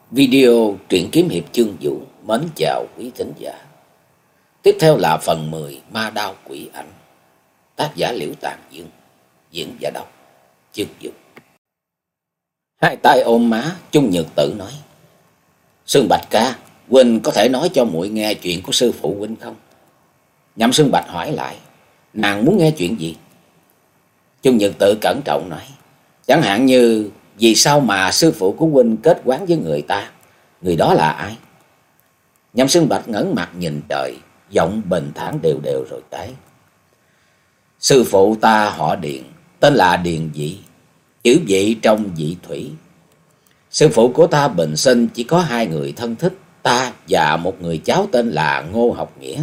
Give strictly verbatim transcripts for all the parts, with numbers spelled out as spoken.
Video truyện kiếm hiệp chương vũ mến chào quý thính giả. Tiếp theo là phần mười Ma Đao Quỷ Ảnh. Tác giả Liễu Tàn Dương, diễn giả đọc chương vũ. Hai tay ôm má, Chung Nhật Tự nói: Sương Bạch ca, huynh có thể nói cho muội nghe chuyện của sư phụ huynh không? Nhậm Sương Bạch hỏi lại: Nàng muốn nghe chuyện gì? Chung Nhật Tự cẩn trọng nói: Chẳng hạn như vì sao mà sư phụ của huynh kết quán với người ta? Người đó là ai? Nhậm Sương Bạch ngẩng mặt nhìn trời, giọng bình thản đều đều rồi tái: Sư phụ ta họ Điền, tên là Điền Dị, chữ Dị trong dị thủy. Sư phụ của ta bình sinh chỉ có hai người thân thích, ta và một người cháu tên là Ngô Học Nghĩa.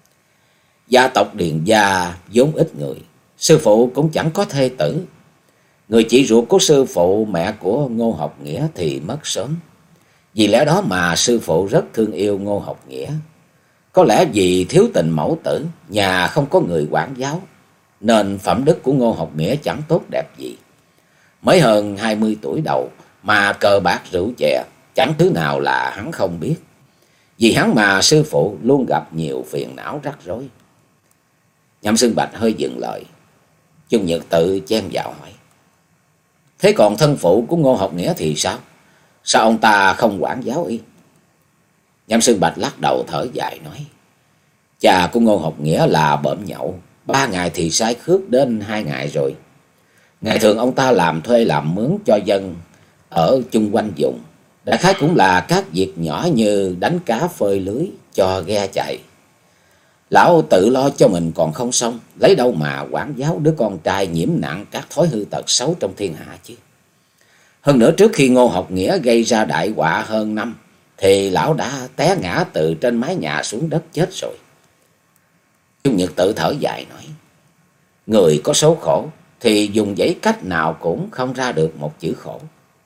Gia tộc Điền gia vốn ít người, sư phụ cũng chẳng có thê tử. Người chị ruột của sư phụ, mẹ của Ngô Học Nghĩa thì mất sớm. Vì lẽ đó mà sư phụ rất thương yêu Ngô Học Nghĩa. Có lẽ vì thiếu tình mẫu tử, nhà không có người quản giáo, nên phẩm đức của Ngô Học Nghĩa chẳng tốt đẹp gì. Mới hơn hai mươi tuổi đầu mà cờ bạc rượu chè, chẳng thứ nào là hắn không biết. Vì hắn mà sư phụ luôn gặp nhiều phiền não rắc rối. Nhậm Sương Bạch hơi dừng lời. Chung Nhật Tự chen vào hỏi: Thế còn thân phụ của Ngô Học Nghĩa thì sao? Sao ông ta không quản giáo y? Nhậm Sương Bạch lắc đầu thở dài nói: Cha của Ngô Học Nghĩa là bệnh nhậu, ba ngày thì sai khước đến hai ngày rồi. Ngày thường ông ta làm thuê làm mướn cho dân ở chung quanh vùng, đại khái cũng là các việc nhỏ như đánh cá phơi lưới cho ghe chạy. Lão tự lo cho mình còn không xong, lấy đâu mà quản giáo đứa con trai nhiễm nặng các thói hư tật xấu trong thiên hạ chứ. Hơn nữa, trước khi Ngô Học Nghĩa gây ra đại họa hơn năm, thì lão đã té ngã từ trên mái nhà xuống đất chết rồi. Chung Nhật Tự thở dài nói: Người có số khổ thì dùng giấy cách nào cũng không ra được một chữ khổ.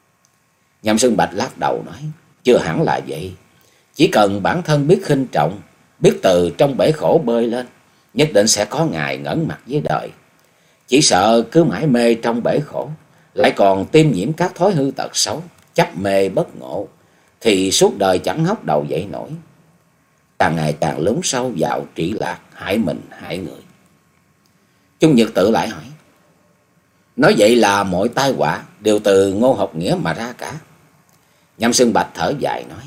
Nhậm Sương Bạch lắc đầu nói: Chưa hẳn là vậy. Chỉ cần bản thân biết khinh trọng, biết từ trong bể khổ bơi lên, nhất định sẽ có ngày ngẩng mặt với đời. Chỉ sợ cứ mãi mê trong bể khổ, lại còn tiêm nhiễm các thói hư tật xấu, chấp mê bất ngộ, thì suốt đời chẳng ngóc đầu dậy nổi, càng ngày càng lún sâu vào trĩ lạc, hại mình hại người. Chung Nhật Tự lại hỏi: Nói vậy là mọi tai họa đều từ Ngô Học Nghĩa mà ra cả? Nhậm Sương Bạch thở dài nói: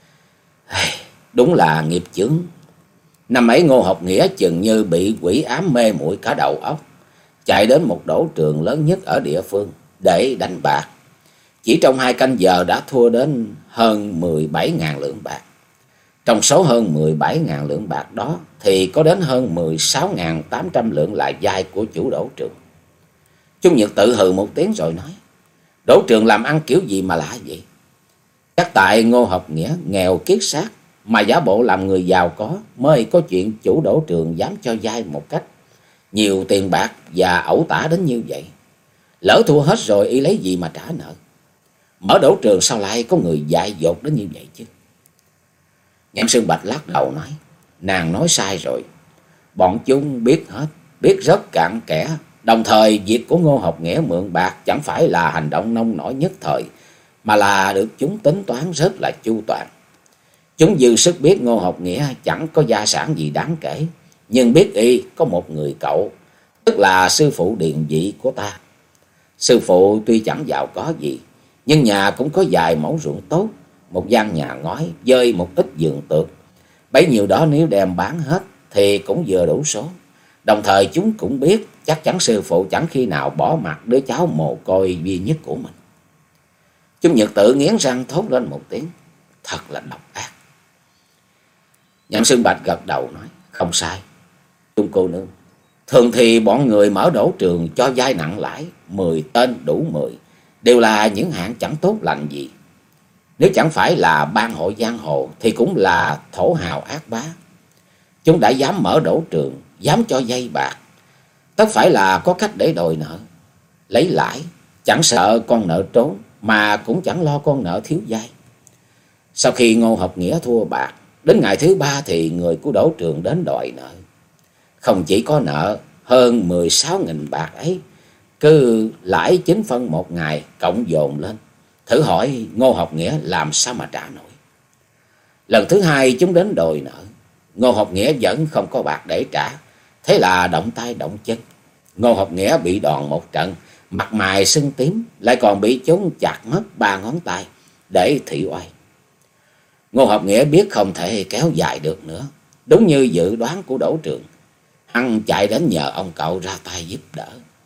Đúng là nghiệp chướng. Năm ấy Ngô Học Nghĩa chừng như bị quỷ ám mê muội cả đầu óc, chạy đến một đấu trường lớn nhất ở địa phương để đánh bạc. Chỉ trong hai canh giờ đã thua đến hơn mười bảy ngàn lượng bạc. Trong số hơn mười bảy ngàn lượng bạc đó thì có đến hơn mười sáu ngàn tám trăm lượng là vay của chủ đấu trường. Chung Nhật Tự hừ một tiếng rồi nói: Đấu trường làm ăn kiểu gì mà lạ vậy? Chắc tại Ngô Học Nghĩa nghèo kiết xác, mà giả bộ làm người giàu có, mới có chuyện chủ đấu trường dám cho vay một cách nhiều tiền bạc và ẩu tả đến như vậy. Lỡ thua hết rồi y lấy gì mà trả nợ? Mở đấu trường sao lại có người dại dột đến như vậy chứ? Nhậm Sương Bạch lắc đầu nói: Nàng nói sai rồi. Bọn chúng biết hết, biết rất cặn kẽ. Đồng thời việc của Ngô Học Nghĩa mượn bạc chẳng phải là hành động nông nổi nhất thời, mà là được chúng tính toán rất là chu toàn. Chúng dư sức biết Ngô Học Nghĩa chẳng có gia sản gì đáng kể, nhưng biết y có một người cậu, tức là sư phụ Điền Dị của ta. Sư phụ tuy chẳng giàu có gì, nhưng nhà cũng có vài mẫu ruộng tốt, một gian nhà ngói với một ít vườn tược. Bấy nhiêu đó nếu đem bán hết thì cũng vừa đủ số. Đồng thời chúng cũng biết chắc chắn sư phụ chẳng khi nào bỏ mặc đứa cháu mồ côi duy nhất của mình. Chung Nhật Tự nghiến răng thốt lên một tiếng: Thật là độc ác. Nhậm Sương Bạch gật đầu nói: Không sai, Chung cô nương. Thường thì bọn người mở đấu trường cho vay nặng lãi, mười tên đủ mười, đều là những hạng chẳng tốt lành gì. Nếu chẳng phải là ban hội giang hồ thì cũng là thổ hào ác bá. Chúng đã dám mở đấu trường, dám cho vay bạc, tất phải là có cách để đòi nợ, lấy lãi, chẳng sợ con nợ trốn, mà cũng chẳng lo con nợ thiếu vay. Sau khi Ngô Học Nghĩa thua bạc, đến ngày thứ ba thì người của đấu trường đến đòi nợ. Không chỉ có nợ hơn mười sáu nghìn bạc ấy, cứ lãi chín phân một ngày cộng dồn lên thử hỏi Ngô Học Nghĩa làm sao mà trả nổi. Lần thứ hai chúng đến đòi nợ, Ngô Học Nghĩa vẫn không có bạc để trả, thế là động tay động chân. Ngô Học Nghĩa bị đòn một trận, mặt mày sưng tím, lại còn bị chúng chặt mất ba ngón tay để thị oai. Ngô Học Nghĩa biết không thể kéo dài được nữa, đúng như dự đoán của Đỗ Trường, hắn chạy đến nhờ ông cậu ra tay giúp đỡ.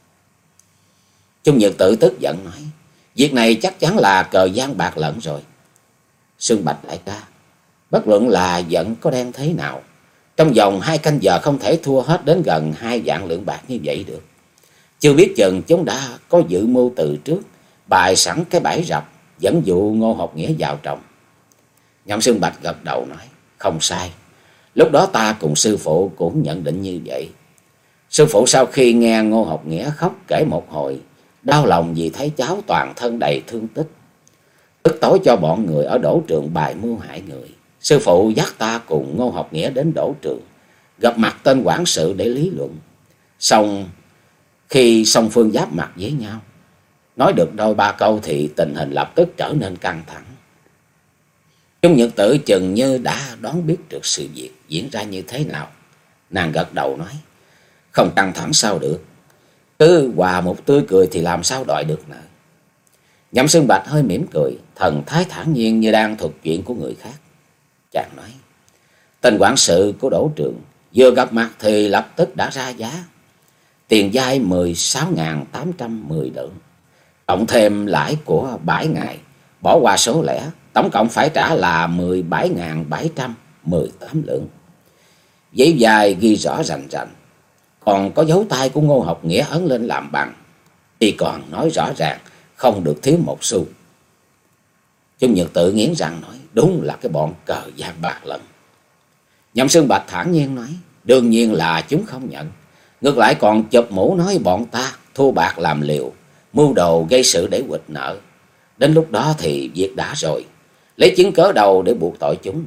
Chung Nhật Tử tức giận nói, việc này chắc chắn là cờ gian bạc lẫn rồi. Sương Bạch đại ca, bất luận là giận có đen thế nào, trong vòng hai canh giờ không thể thua hết đến gần hai vạn lượng bạc như vậy được. Chưa biết chừng chúng đã có dự mưu từ trước, bài sẵn cái bẫy rập, dẫn dụ Ngô Học Nghĩa vào trong. Nhậm Sương Bạch gật đầu nói, không sai. Lúc đó ta cùng sư phụ cũng nhận định như vậy. Sư phụ sau khi nghe Ngô Học Nghĩa khóc kể một hồi, đau lòng vì thấy cháu toàn thân đầy thương tích, tức tối cho bọn người ở Đỗ Trường bài mưu hại người. Sư phụ dắt ta cùng Ngô Học Nghĩa đến Đỗ Trường, gặp mặt tên quản sự để lý luận. Xong khi song phương giáp mặt với nhau, nói được đôi ba câu thì tình hình lập tức trở nên căng thẳng. Chung Nhật Tử chừng như đã đoán biết được sự việc diễn ra như thế nào. Nàng gật đầu nói, không căng thẳng sao được, cứ hòa một tươi cười thì làm sao đòi được nợ. Nhậm Sương Bạch hơi mỉm cười, thần thái thản nhiên như đang thuật chuyện của người khác. Chàng nói, tên quản sự của Đỗ Trường vừa gặp mặt thì lập tức đã ra giá. Tiền vay mười sáu ngàn tám trăm mười lượng, cộng thêm lãi của bảy ngày, bỏ qua số lẻ, tổng cộng phải trả là mười bảy ngàn bảy trăm mười tám lượng. Giấy vay ghi rõ rành rành, còn có dấu tay của Ngô Học Nghĩa ấn lên làm bằng, thì còn nói rõ ràng không được thiếu một xu. Chung Nhật Tự nghiến răng nói, đúng là cái bọn cờ gian bạc lận. Nhậm Sương Bạch thản nhiên nói, đương nhiên là chúng không nhận, ngược lại còn chụp mũ nói bọn ta thua bạc làm liều, mưu đồ gây sự để quỵt nợ. Đến lúc đó thì việc đã rồi, lấy chứng cớ đầu để buộc tội chúng nữa.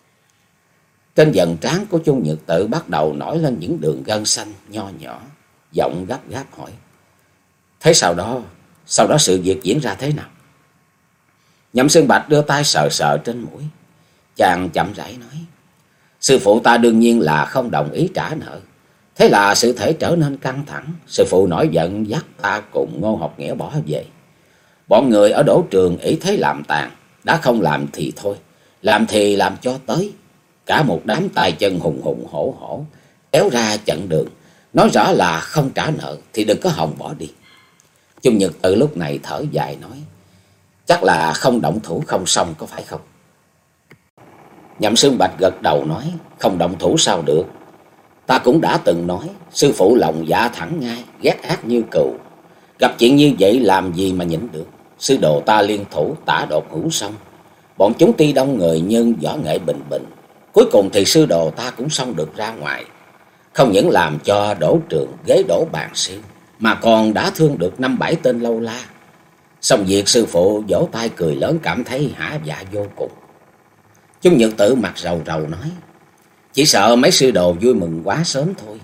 Trên dần trán của Chung Nhật Tự bắt đầu nổi lên những đường gân xanh nho nhỏ, giọng gấp gáp hỏi, thế sau đó, sau đó sự việc diễn ra thế nào? Nhậm Sương Bạch đưa tay sờ sờ trên mũi, chàng chậm rãi nói, sư phụ ta đương nhiên là không đồng ý trả nợ, thế là sự thể trở nên căng thẳng. Sư phụ nổi giận dắt ta cùng Ngô Học Nghĩa bỏ về. Bọn người ở Đỗ Trường ý thế làm tàn, đã không làm thì thôi, làm thì làm cho tới. Cả một đám tay chân hùng hùng hổ hổ kéo ra chặn đường, nói rõ là không trả nợ thì đừng có hòng bỏ đi. Chung Nhật Tự lúc này thở dài nói, chắc là không động thủ không xong có phải không? Nhậm Sương Bạch gật đầu nói, không động thủ sao được. Ta cũng đã từng nói, sư phụ lòng dạ thẳng ngay, ghét ác như cừu. Gặp chuyện như vậy làm gì mà nhịn được. Sư đồ ta liên thủ tả đột hữu xong, bọn chúng tuy đông người nhưng võ nghệ bình bình, cuối cùng thì sư đồ ta cũng xong được ra ngoài. Không những làm cho Đỗ Trường ghế đổ bàn siêu, mà còn đã thương được năm bảy tên lâu la. Xong việc sư phụ vỗ tay cười lớn, cảm thấy hả dạ vô cùng. Chung Nhật Tự mặt rầu rầu nói, chỉ sợ mấy sư đồ vui mừng quá sớm thôi.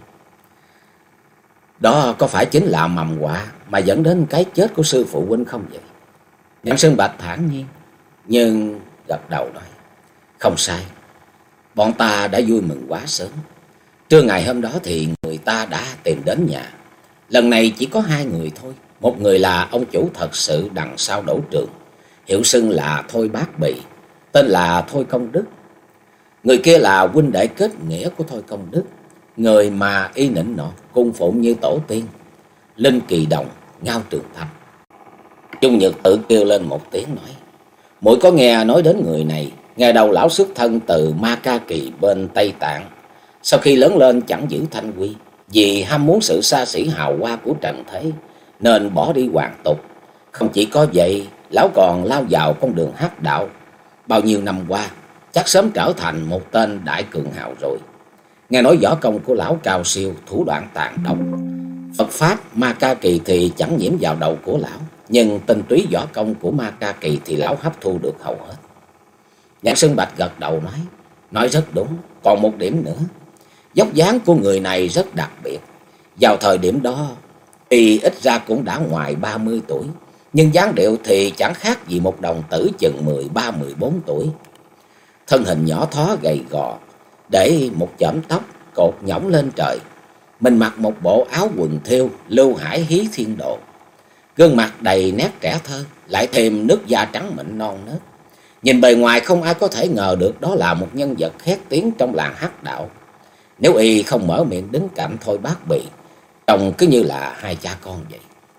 Đó có phải chính là mầm họa mà dẫn đến cái chết của sư phụ huynh không vậy? Nhậm Sương Bạch thản nhiên nhưng gật đầu nói, không sai, bọn ta đã vui mừng quá sớm. Trưa ngày hôm đó thì người ta đã tìm đến nhà. Lần này chỉ có hai người thôi. Một người là ông chủ thật sự đằng sau Đỗ Trường, hiệu xưng là Thôi Bác Bì, tên là Thôi Công Đức. Người kia là huynh đệ kết nghĩa của Thôi Công Đức, người mà y nịnh nọt cung phụng như tổ tiên, Linh Kỳ Đồng, Ngao Trường Thanh. Chung Nhật Tự kêu lên một tiếng nói, muội có nghe nói đến người này. Ngày đầu lão xuất thân từ Ma Ca Kỳ bên Tây Tạng, sau khi lớn lên chẳng giữ thanh quy, vì ham muốn sự xa xỉ hào hoa của trần thế nên bỏ đi hoàn tục. Không chỉ có vậy, lão còn lao vào con đường hắc đạo. Bao nhiêu năm qua chắc sớm trở thành một tên đại cường hào rồi. Nghe nói võ công của lão cao siêu, thủ đoạn tàn độc, Phật pháp Ma Ca Kỳ thì chẳng nhiễm vào đầu của lão, nhưng tinh túy võ công của Ma Ca Kỳ thì lão hấp thu được hầu hết. Nhạc Sơn Bạch gật đầu nói, nói rất đúng. Còn một điểm nữa, dốc dáng của người này rất đặc biệt. Vào thời điểm đó y ít ra cũng đã ngoài ba mươi tuổi, nhưng dáng điệu thì chẳng khác gì một đồng tử chừng mười ba mười bốn tuổi. Thân hình nhỏ thó gầy gò, để một chõm tóc cột nhõng lên trời. Mình mặc một bộ áo quần thêu Lưu Hải Hí Thiên Độ. Gương mặt đầy nét trẻ thơ, lại thêm nước da trắng mịn non nớt. Nhìn bề ngoài không ai có thể ngờ được đó là một nhân vật khét tiếng trong làng hắc đạo. Nếu y không mở miệng đứng cạnh Thôi Bác Bì, trông cứ như là hai cha con vậy.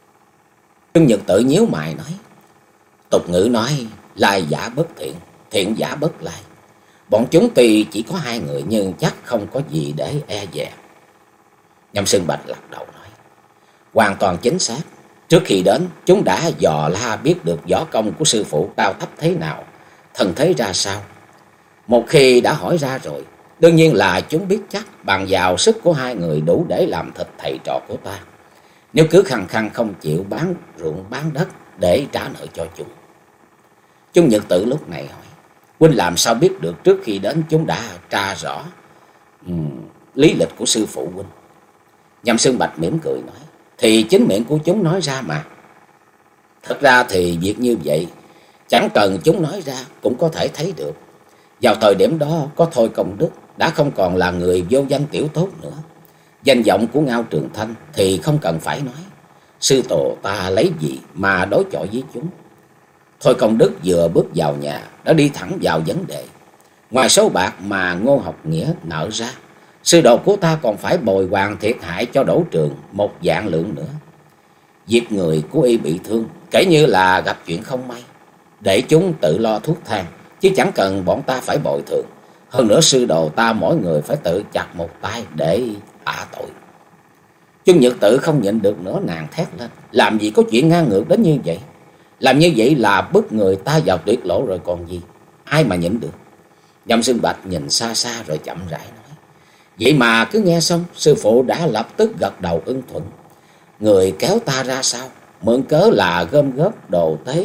Trương Nhật Tự nhíu mày nói, tục ngữ nói lai giả bất thiện, thiện giả bất lai. Bọn chúng tuy chỉ có hai người nhưng chắc không có gì để e dè. Nhâm Xương Bạch lắc đầu nói, hoàn toàn chính xác. Trước khi đến, chúng đã dò la biết được võ công của sư phụ cao thấp thế nào, thần thế ra sao. Một khi đã hỏi ra rồi, đương nhiên là chúng biết chắc bằng vào sức của hai người đủ để làm thịt thầy trò của ta. Nếu cứ khăng khăng không chịu bán ruộng bán đất để trả nợ cho chúng. Chung Nhật Tự lúc này hỏi, huynh làm sao biết được trước khi đến chúng đã tra rõ um, lý lịch của sư phụ huynh? Nhâm Xương Bạch mỉm cười nói, thì chính miệng của chúng nói ra mà. Thật ra thì việc như vậy chẳng cần chúng nói ra cũng có thể thấy được. Vào thời điểm đó có Thôi Công Đức đã không còn là người vô danh tiểu tốt nữa. Danh vọng của Ngao Trường Thanh thì không cần phải nói. Sư tổ ta lấy gì mà đối chọi với chúng? Thôi Công Đức vừa bước vào nhà đã đi thẳng vào vấn đề. Ngoài số bạc mà Ngô Học Nghĩa nợ ra, sư đồ của ta còn phải bồi hoàn thiệt hại cho Đỗ Trường một vạn lượng nữa. Việc người của y bị thương kể như là gặp chuyện không may, để chúng tự lo thuốc thang, chứ chẳng cần bọn ta phải bồi thường. Hơn nữa sư đồ ta mỗi người phải tự chặt một tay để tạ tội. Chung Nhật Tự không nhịn được nữa, nàng thét lên, làm gì có chuyện ngang ngược đến như vậy? Làm như vậy là bức người ta vào tuyệt lộ rồi còn gì, ai mà nhịn được? Nhâm Xương Bạch nhìn xa xa rồi chậm rãi nói, vậy mà cứ nghe xong sư phụ đã lập tức gật đầu ưng thuận. Người kéo ta ra sao? Mượn cớ là gom góp đồ tế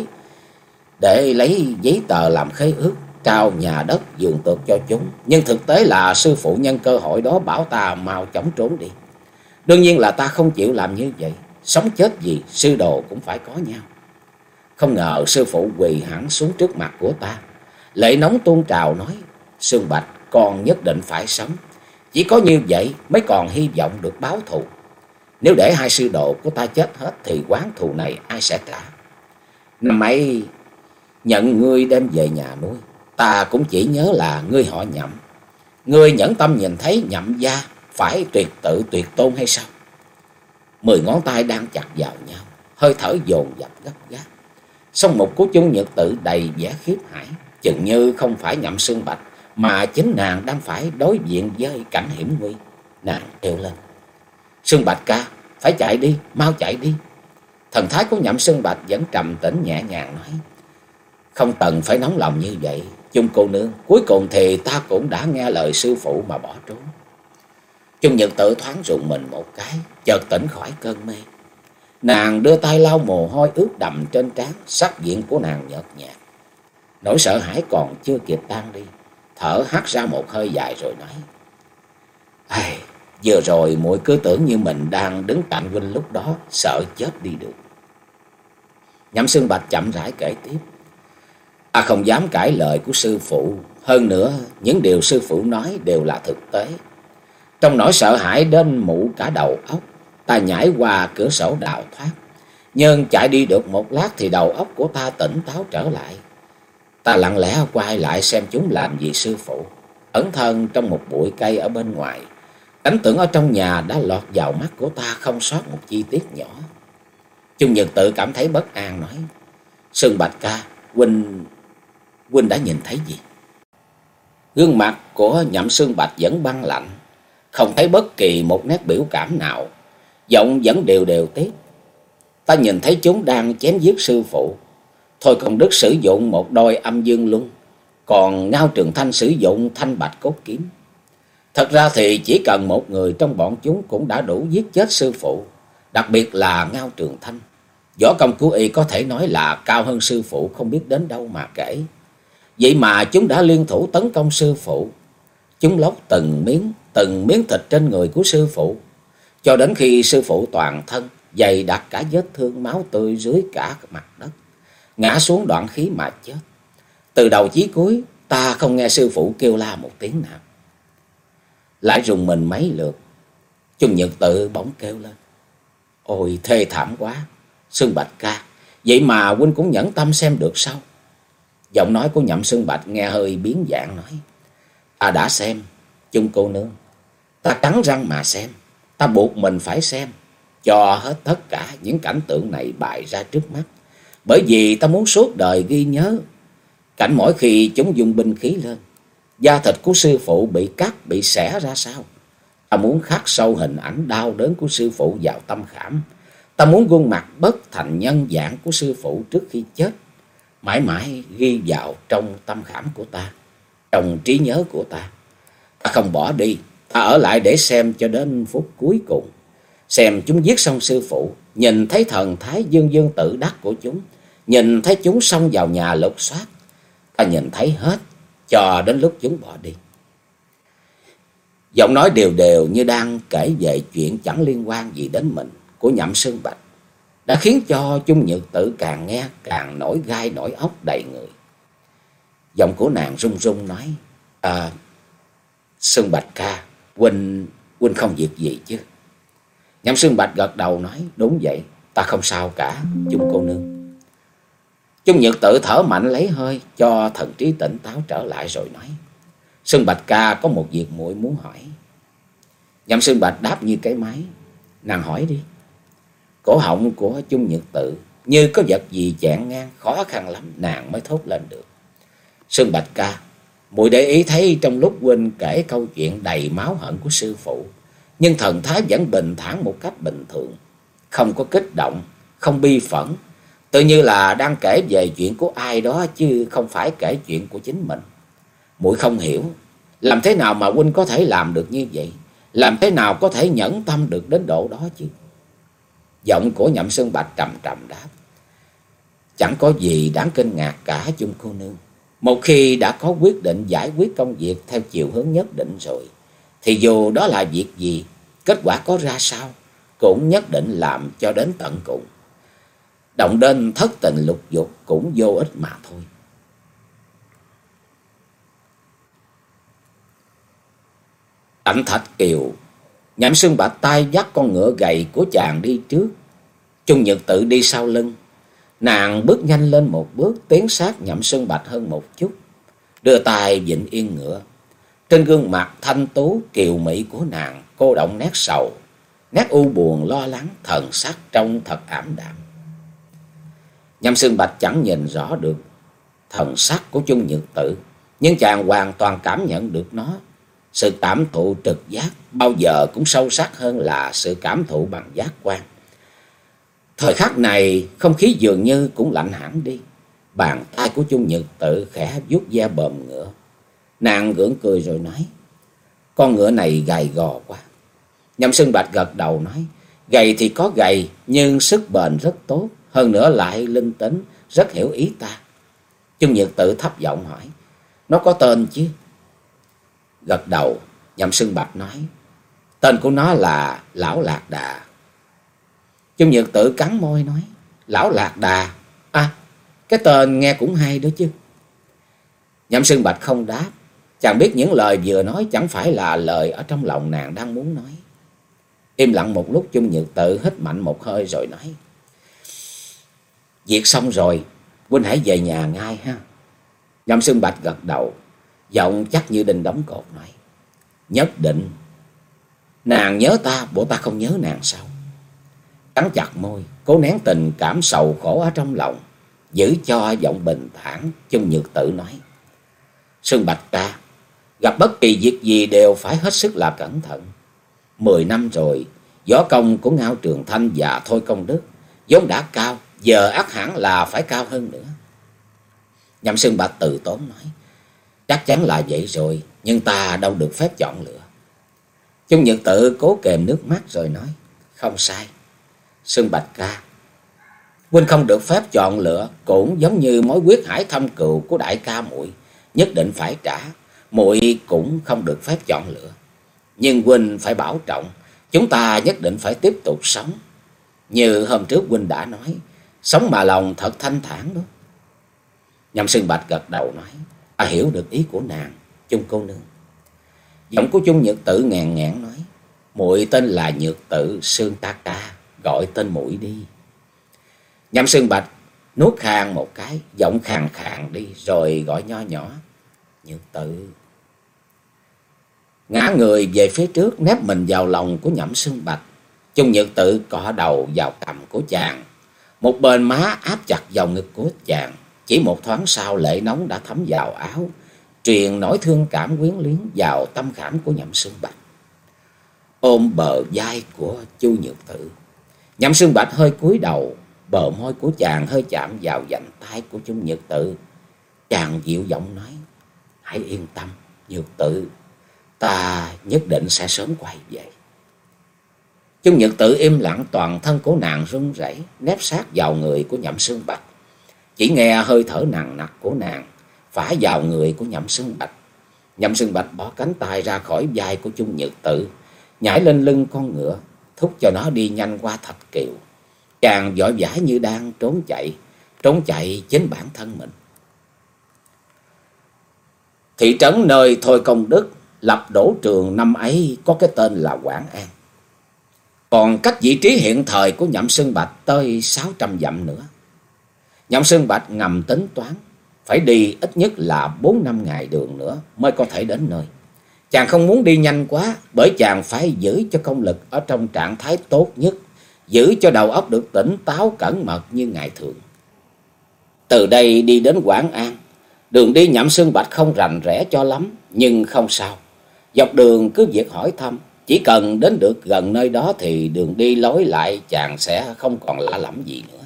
để lấy giấy tờ làm khế ước, trao nhà đất vườn tược cho chúng. Nhưng thực tế là sư phụ nhân cơ hội đó bảo ta mau chóng trốn đi. Đương nhiên là ta không chịu làm như vậy. Sống chết gì sư đồ cũng phải có nhau. Không ngờ sư phụ quỳ hẳn xuống trước mặt của ta, lệ nóng tuôn trào nói, Xương Bạch con nhất định phải sống. Chỉ có như vậy mới còn hy vọng được báo thù. Nếu để hai sư đồ của ta chết hết thì oán thù này ai sẽ trả? Năm ấy nhận ngươi đem về nhà nuôi, ta cũng chỉ nhớ là ngươi họ Nhậm. Ngươi nhẫn tâm nhìn thấy Nhậm gia phải tuyệt tự tuyệt tôn hay sao? Mười ngón tay đang chặt vào nhau, hơi thở dồn dập gấp gáp. Song mục của Chung Nhật Tự đầy vẻ khiếp hãi, chừng như không phải Nhậm Xương Bạch mà chính nàng đang phải đối diện với cảnh hiểm nguy. Nàng kêu lên, Xương Bạch ca, phải chạy đi, mau chạy đi. Thần thái của Nhậm Xương Bạch vẫn trầm tĩnh nhẹ nhàng nói, không cần phải nóng lòng như vậy, Chung cô nương, cuối cùng thì ta cũng đã nghe lời sư phụ mà bỏ trốn. Chung Nhật Tự thoáng rùng mình một cái, chợt tỉnh khỏi cơn mê. Nàng đưa tay lau mồ hôi ướt đầm trên trán, sắc diện của nàng nhợt nhạt. Nỗi sợ hãi còn chưa kịp tan đi, thở hắt ra một hơi dài rồi nói, ai, vừa rồi muội cứ tưởng như mình đang đứng cạnh huynh lúc đó, sợ chết đi được. Nhậm Xương Bạch chậm rãi kể tiếp, ta không dám cãi lời của sư phụ. Hơn nữa những điều sư phụ nói đều là thực tế. Trong nỗi sợ hãi đến mụ cả đầu óc, ta nhảy qua cửa sổ đào thoát. Nhưng chạy đi được một lát thì đầu óc của ta tỉnh táo trở lại. Ta lặng lẽ quay lại xem chúng làm gì sư phụ. Ẩn thân trong một bụi cây ở bên ngoài, cảnh tượng ở trong nhà đã lọt vào mắt của ta không sót một chi tiết nhỏ. Chung Nhật Tự cảm thấy bất an nói, Xương Bạch ca, huynh huynh đã nhìn thấy gì? Gương mặt của Nhậm Xương Bạch vẫn băng lạnh, không thấy bất kỳ một nét biểu cảm nào, giọng vẫn đều đều tiếp. Ta nhìn thấy chúng đang chém giết sư phụ. Thôi Công Đức sử dụng một đôi âm dương luân, còn Ngao Trường Thanh sử dụng thanh bạch cốt kiếm. Thật ra thì chỉ cần một người trong bọn chúng cũng đã đủ giết chết sư phụ, đặc biệt là Ngao Trường Thanh. Võ công của y có thể nói là cao hơn sư phụ không biết đến đâu mà kể. Vậy mà chúng đã liên thủ tấn công sư phụ. Chúng lóc từng miếng, từng miếng thịt trên người của sư phụ, cho đến khi sư phụ toàn thân dày đặc cả vết thương, máu tươi dưới cả mặt đất, ngã xuống đoạn khí mà chết. Từ đầu chí cuối ta không nghe sư phụ kêu la một tiếng nào. Lại rùng mình mấy lượt, Chung Nhật Tự bỗng kêu lên: Ôi thê thảm quá! Sương Bạch ca, vậy mà huynh cũng nhẫn tâm xem được sao? Giọng nói của Nhậm Sương Bạch nghe hơi biến dạng nói: Ta đã xem, Chung cô nương. Ta cắn răng mà xem, ta buộc mình phải xem cho hết tất cả những cảnh tượng này bày ra trước mắt. Bởi vì ta muốn suốt đời ghi nhớ cảnh mỗi khi chúng dùng binh khí lên, da thịt của sư phụ bị cắt, bị xẻ ra sao. Ta muốn khắc sâu hình ảnh đau đớn của sư phụ vào tâm khảm. Ta muốn gương mặt bất thành nhân dạng của sư phụ trước khi chết mãi mãi ghi vào trong tâm khảm của ta, trong trí nhớ của ta. Ta không bỏ đi, ta ở lại để xem cho đến phút cuối cùng. Xem chúng giết xong sư phụ, nhìn thấy thần thái dương dương tự đắc của chúng, nhìn thấy chúng xông vào nhà lục soát. Ta nhìn thấy hết cho đến lúc chúng bỏ đi. Giọng nói đều đều như đang kể về chuyện chẳng liên quan gì đến mình của Nhậm Sương Bạch đã khiến cho Chung Nhật Tự càng nghe càng nổi gai nổi óc đầy người. Giọng của nàng run run nói: À, Sương Bạch ca, huynh huynh không việc gì chứ? Nhậm Sương Bạch gật đầu nói: Đúng vậy, ta không sao cả, Chung cô nương. Chung Nhật Tự thở mạnh lấy hơi cho thần trí tỉnh táo trở lại rồi nói: Sương Bạch ca có một việc muội muốn hỏi. Nhậm Sương Bạch đáp như cái máy: Nàng hỏi đi. Cổ họng của Chung Nhật Tự như có vật gì chẹn ngang, khó khăn lắm nàng mới thốt lên được: Sương Bạch ca, muội để ý thấy trong lúc huynh kể câu chuyện đầy máu hận của sư phụ, nhưng thần thái vẫn bình thản một cách bình thường, không có kích động, không bi phẫn, tự như là đang kể về chuyện của ai đó chứ không phải kể chuyện của chính mình. Muội không hiểu, làm thế nào mà huynh có thể làm được như vậy? Làm thế nào có thể nhẫn tâm được đến độ đó chứ? Giọng của Nhậm Sương Bạch trầm trầm đáp: Chẳng có gì đáng kinh ngạc cả, Chung cô nương. Một khi đã có quyết định giải quyết công việc theo chiều hướng nhất định rồi, thì dù đó là việc gì, kết quả có ra sao, cũng nhất định làm cho đến tận cùng. Động đến thất tình lục dục cũng vô ích mà thôi. Tạnh Thạch Kiều. Nhậm Sương Bạch tay dắt con ngựa gầy của chàng đi trước, Chung Nhật Tự đi sau lưng. Nàng bước nhanh lên một bước, tiến sát Nhậm Sương Bạch hơn một chút, đưa tay vịn yên ngựa. Trên gương mặt thanh tú kiều mỹ của nàng cô động nét sầu, nét u buồn lo lắng, thần sắc trông thật ảm đạm. Nhậm Sương Bạch chẳng nhìn rõ được thần sắc của Chung Nhật Tự, nhưng chàng hoàn toàn cảm nhận được nó. Sự cảm thụ trực giác bao giờ cũng sâu sắc hơn là sự cảm thụ bằng giác quan. Thời khắc này không khí dường như cũng lạnh hẳn đi. Bàn tay của Chung Nhật Tự khẽ vuốt ve bờm ngựa. Nàng gượng cười rồi nói: Con ngựa này gầy gò quá. Nhậm Sương Bạch gật đầu nói: Gầy thì có gầy, nhưng sức bền rất tốt, hơn nữa lại linh tính, rất hiểu ý ta. Chung Nhật Tự thấp giọng hỏi: Nó có tên chứ? Gật đầu, Nhậm Sương Bạch nói: Tên của nó là Lão Lạc Đà. Chung Nhật Tự cắn môi nói: Lão Lạc Đà? À, cái tên nghe cũng hay đó chứ. Nhậm Sương Bạch không đáp. Chàng biết những lời vừa nói chẳng phải là lời ở trong lòng nàng đang muốn nói. Im lặng một lúc, Chung Nhật Tự hít mạnh một hơi rồi nói: Việc xong rồi, huynh hãy về nhà ngay ha. Nhậm Sương Bạch gật đầu, giọng chắc như đinh đóng cột nói: Nhất định. Nàng nhớ ta, bộ ta không nhớ nàng sao? Cắn chặt môi, cố nén tình cảm sầu khổ ở trong lòng, giữ cho giọng bình thản, Chung Nhật Tự nói: Sương Bạch ca, gặp bất kỳ việc gì đều phải hết sức là cẩn thận. Mười năm rồi, võ công của Ngao Trường Thanh và Thôi Công Đức vốn đã cao, giờ ắt hẳn là phải cao hơn nữa. Nhậm Sương Bạch từ tốn nói: Chắc chắn là vậy rồi, nhưng ta đâu được phép chọn lựa. Chung Nhật Tự cố kềm nước mắt rồi nói: Không sai, Sương Bạch ca, huynh không được phép chọn lựa, cũng giống như mối quyết hải thâm cừu của đại ca muội nhất định phải trả, muội cũng không được phép chọn lựa. Nhưng huynh phải bảo trọng, chúng ta nhất định phải tiếp tục sống. Như hôm trước huynh đã nói, sống mà lòng thật thanh thản đó. Nhậm Sương Bạch gật đầu nói, ta hiểu được ý của nàng, Chung cô nương. Giọng của Chung Nhược Tử ngàn ngãn nói, muội tên là Nhược Tử, Sương ta ca, gọi tên muội đi. Nhậm Sương Bạch nuốt khang một cái, giọng khàn khàn đi, rồi gọi nho nhỏ, Nhược Tử. Ngã người về phía trước, nép mình vào lòng của Nhậm Sương Bạch. Chung Nhược Tử cọ đầu vào cằm của chàng, một bên má áp chặt vào ngực của chàng. Chỉ một thoáng sau, lệ nóng đã thấm vào áo, truyền nỗi thương cảm quyến luyến vào tâm khảm của Nhậm Sương Bạch. Ôm bờ vai của Chu Nhược Tử, Nhậm Sương Bạch hơi cúi đầu, bờ môi của chàng hơi chạm vào vành tay của Chu Nhược Tử. Chàng dịu giọng nói, hãy yên tâm Nhược Tử, ta nhất định sẽ sớm quay về. Chu Nhược Tử im lặng, toàn thân của nàng run rẩy, nép sát vào người của Nhậm Sương Bạch. Chỉ nghe hơi thở nặng nặc của nàng phả vào người của Nhậm Sương Bạch. Nhậm Sương Bạch bỏ cánh tay ra khỏi vai của Chu Nhược Tử, nhảy lên lưng con ngựa, thúc cho nó đi nhanh qua thạch kiều. Chàng vội vã như đang trốn chạy, trốn chạy chính bản thân mình. Thị trấn nơi Thôi Công Đức lập đổ trường năm ấy có cái tên là Quảng An. Còn cách vị trí hiện thời của Nhậm Sương Bạch tới sáu trăm dặm nữa. Nhậm Sương Bạch ngầm tính toán phải đi ít nhất là bốn năm ngày đường nữa mới có thể đến nơi. Chàng không muốn đi nhanh quá, bởi chàng phải giữ cho công lực ở trong trạng thái tốt nhất, giữ cho đầu óc được tỉnh táo cẩn mật như ngày thường. Từ đây đi đến Quảng An, đường đi Nhậm Sương Bạch không rành rẽ cho lắm, nhưng không sao. Dọc đường cứ việc hỏi thăm, chỉ cần đến được gần nơi đó thì đường đi lối lại chàng sẽ không còn lạ lẫm gì nữa.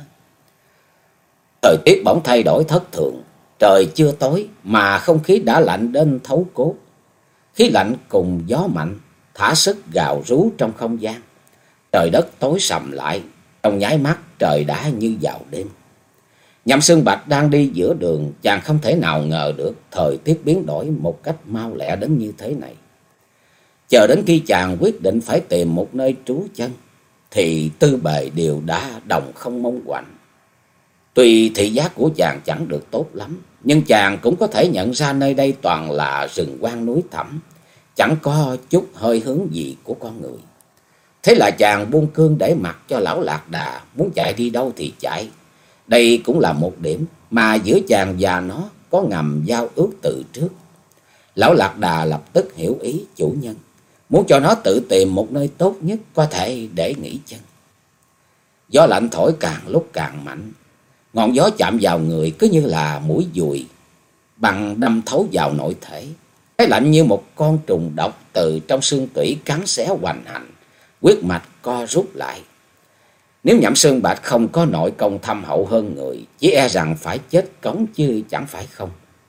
Thời tiết bỗng thay đổi thất thường, trời chưa tối mà không khí đã lạnh đến thấu cốt. Khí lạnh cùng gió mạnh thả sức gào rú trong không gian. Trời đất tối sầm lại, trong nháy mắt trời đã như vào đêm. Nhậm Sương Bạch đang đi giữa đường, chàng không thể nào ngờ được thời tiết biến đổi một cách mau lẹ đến như thế này. Chờ đến khi chàng quyết định phải tìm một nơi trú chân, thì tư bề đều đã đồng không mong quạnh. Tuy thị giác của chàng chẳng được tốt lắm, nhưng chàng cũng có thể nhận ra nơi đây toàn là rừng hoang núi thẳm, chẳng có chút hơi hướng gì của con người. Thế là chàng buông cương để mặc cho lão Lạc Đà muốn chạy đi đâu thì chạy. Đây cũng là một điểm mà giữa chàng và nó có ngầm giao ước từ trước. Lão Lạc Đà lập tức hiểu ý chủ nhân, muốn cho nó tự tìm một nơi tốt nhất có thể để nghỉ chân. Gió lạnh thổi càng lúc càng mạnh, ngọn gió chạm vào người cứ như là mũi dùi bằng đâm thấu vào nội thể. Cái lạnh như một con trùng độc từ trong xương tủy cắn xé hoành hành, huyết mạch co rút lại. Nếu Nhậm Sương Bạch không có nội công thâm hậu hơn người, chỉ e rằng phải chết cống chứ chẳng phải không.